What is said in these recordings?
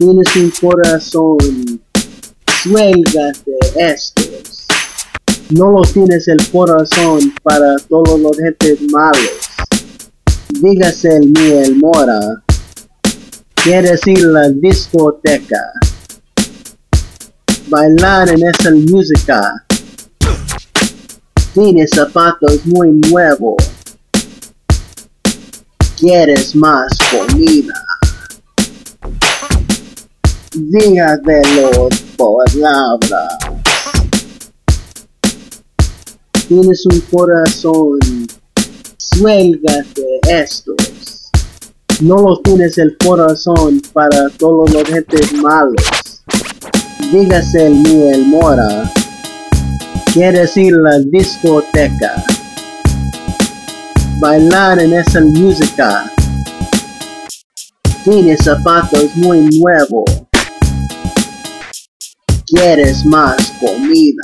Tienes un corazón, suélgate estos. No lo tienes el corazón para todos los gentes malos. Dígase el Miel Mora, quieres ir a la discoteca, bailar en esa música. Tienes zapatos muy nuevos, quieres más comida. Dígaselo por palabras. Tienes un corazón, suélgate estos. No lo tienes el corazón para todos los gentes malos. Dígase el Miel Mora, quieres ir a la discoteca, bailar en esa música. Tienes zapatos muy nuevos, quieres más comida.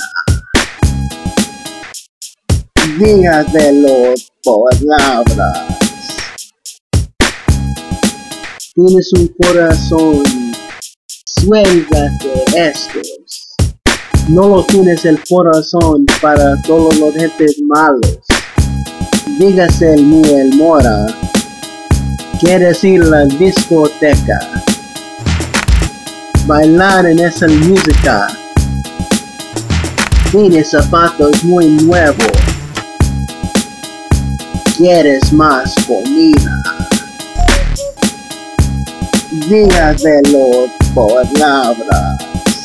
Dígaselo por palabras. Tienes un corazón, suélgate estos. No lo tienes el corazón para todos los gentes malos. Dígase el Miel Mora, quieres ir a la discoteca, bailar en esa música. Tienes zapatos muy nuevos, quieres más comida. Dígaselo por palabras.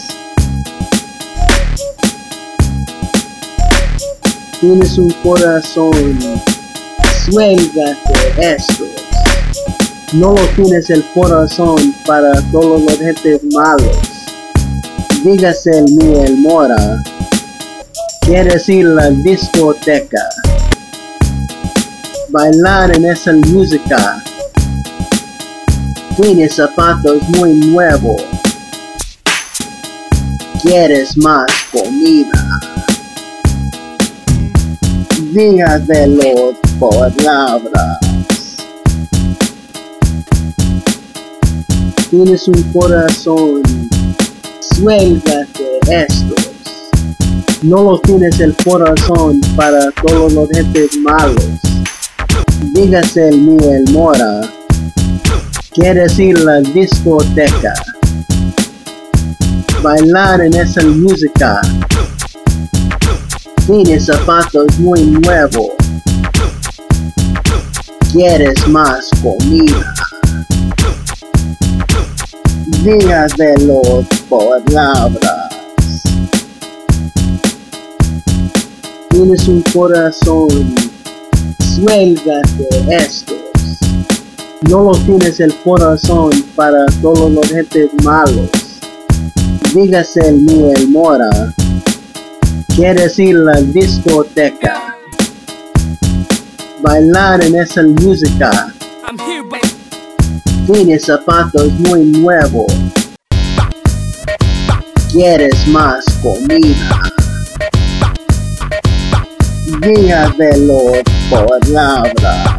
Tienes un corazón, suélgate estos. No lo tienes el corazón para todos los gentes malos. Dígase el Miel Mora, quieres ir a la discoteca, bailar en esa música. Tienes zapatos muy nuevos, quieres más comida. Dígaselo por palabras. Tienes un corazón, suélgate estos. No lo tienes el corazón para todos los gentes malos. Dígase el Miel Mora, quieres ir a la discoteca, bailar en esa música. Tienes zapatos muy nuevos, quieres más comida. Dígaselo por palabras. Tienes un corazón, suélgate estos. No lo tienes el corazón para todos los gentes malos. Dígase el Miel Mora, quieres ir a la discoteca, bailar en esa música. Tienes zapatos muy nuevos, quieres más comida. Dígaselo por palabras.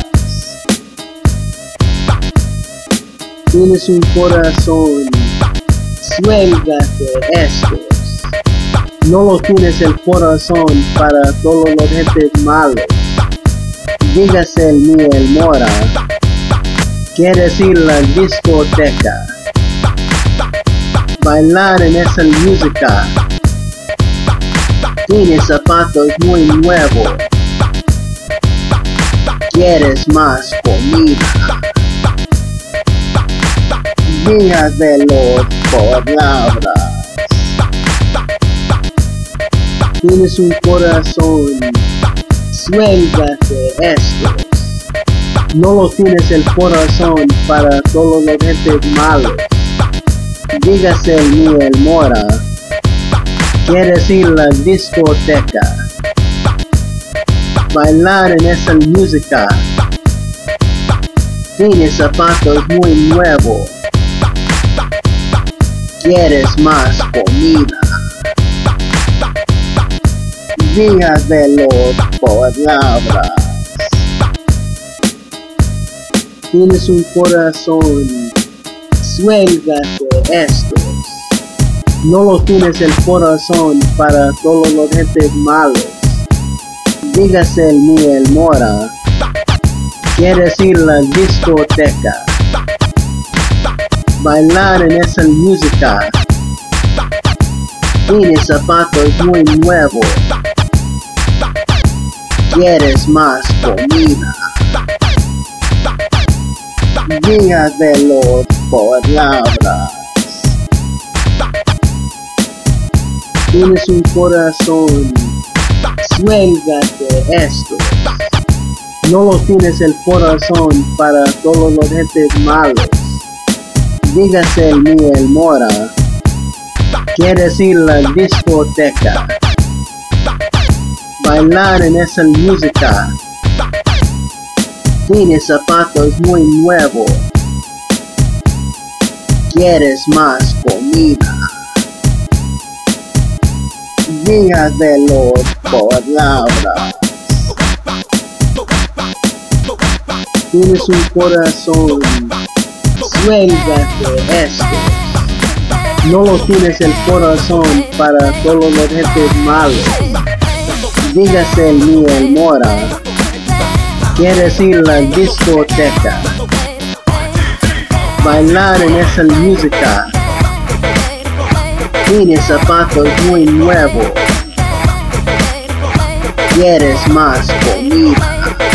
Tienes un corazón, suélgate estos. No lo tienes el corazón para todos los gentes malos. Dígase el Miel Mora, quieres ir a la discoteca, bailar en esa música. Tienes zapatos muy nuevos, quieres más comida. Dígaselo por palabras. Tienes un corazón, suélgate estos. No lo tienes el corazón para todos los gentes malos. Dígase el Miel Mora, quieres ir a la discoteca, bailar en esa música. Tienes zapatos muy nuevos, quieres más comida. Dígaselo por palabras. Tienes un corazón, suélgate estos. No lo tienes el corazón para todos los gentes malos. Dígase el Miguel Mora. Quieres ir a la discoteca, bailar en esa música. Tienes zapatos muy nuevos. Quieres más comida. Dígaselo por palabras. Tienes un corazón, suélgate esto. No lo tienes el corazón para todos los gentes malos. Dígase el Miguel Mora. Quieres ir a la discoteca, bailar en esa música. Tienes zapatos muy nuevos. Quieres más comida. Dígaselo por palabras. Tienes un corazón, suélgate esto. No lo tienes el corazón para todos los gentes malos. Dígase el Miguel Mora. Quieres ir a la discoteca, bailar en esa música. Tienes zapatos muy nuevos. Quieres más comida.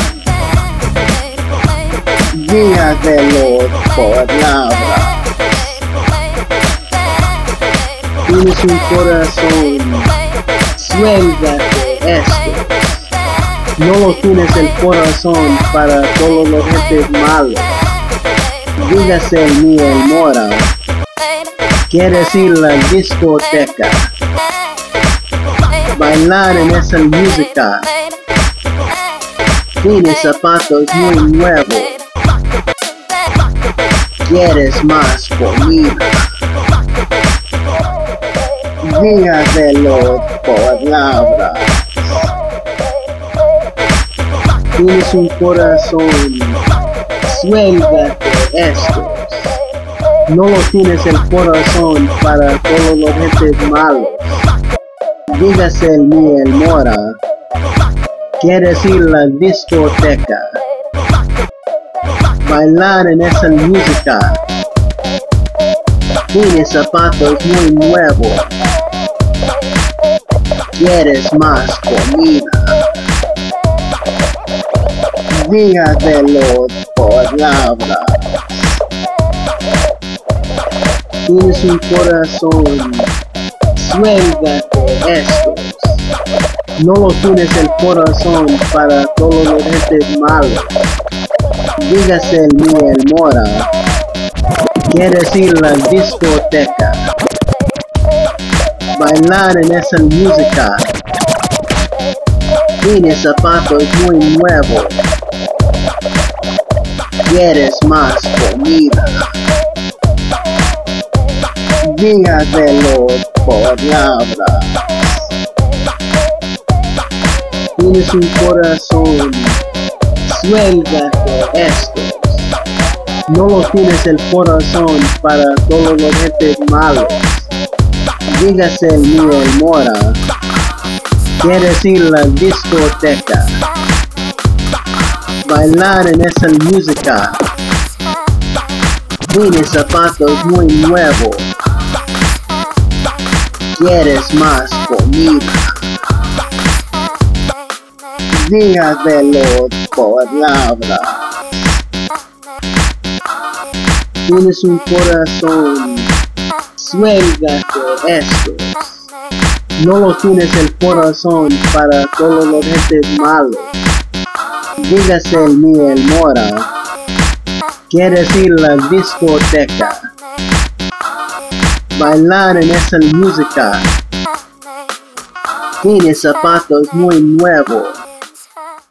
Dígaselo por palabras. Tienes un corazón, suélgate esto. No lo tienes el corazón para todos los gentes malos. Dígase el Miguel Mora. Quieres ir a la discoteca, bailar en esa música. Tienes zapatos muy nuevos. Quieres más comida. Dígaselo por palabras. Tienes un corazón, suélgate estos. No lo tienes el corazón para todos los gentes malos. Dígase el Miguel Mora. Quieres ir a la discoteca, bailar en esa música. Tienes zapatos muy nuevos. Quieres más comida. Dígaselo por palabras. Tienes un corazón, suélgate estos. No lo tienes el corazón para todos los gentes malos. Dígase el Miguel Mora. Quieres ir a la discoteca, bailar en esa música. Tienes zapatos muy nuevos. Quieres más comida. Dígaselo por palabras. Tienes un corazón, suélgate estos. No lo tienes el corazón para todos los gentes malos. Dígase el Miguel Mora. Quieres ir a la discoteca, bailar en esa música. Tienes zapatos muy nuevos. Quieres más comida. Dígaselo por palabras. Tienes un corazón, suélgate estos. No lo tienes el corazón para todos los gentes malos. Dígase el Miguel Mora. Quieres ir a la discoteca, bailar en esa música. Tienes zapatos muy nuevos.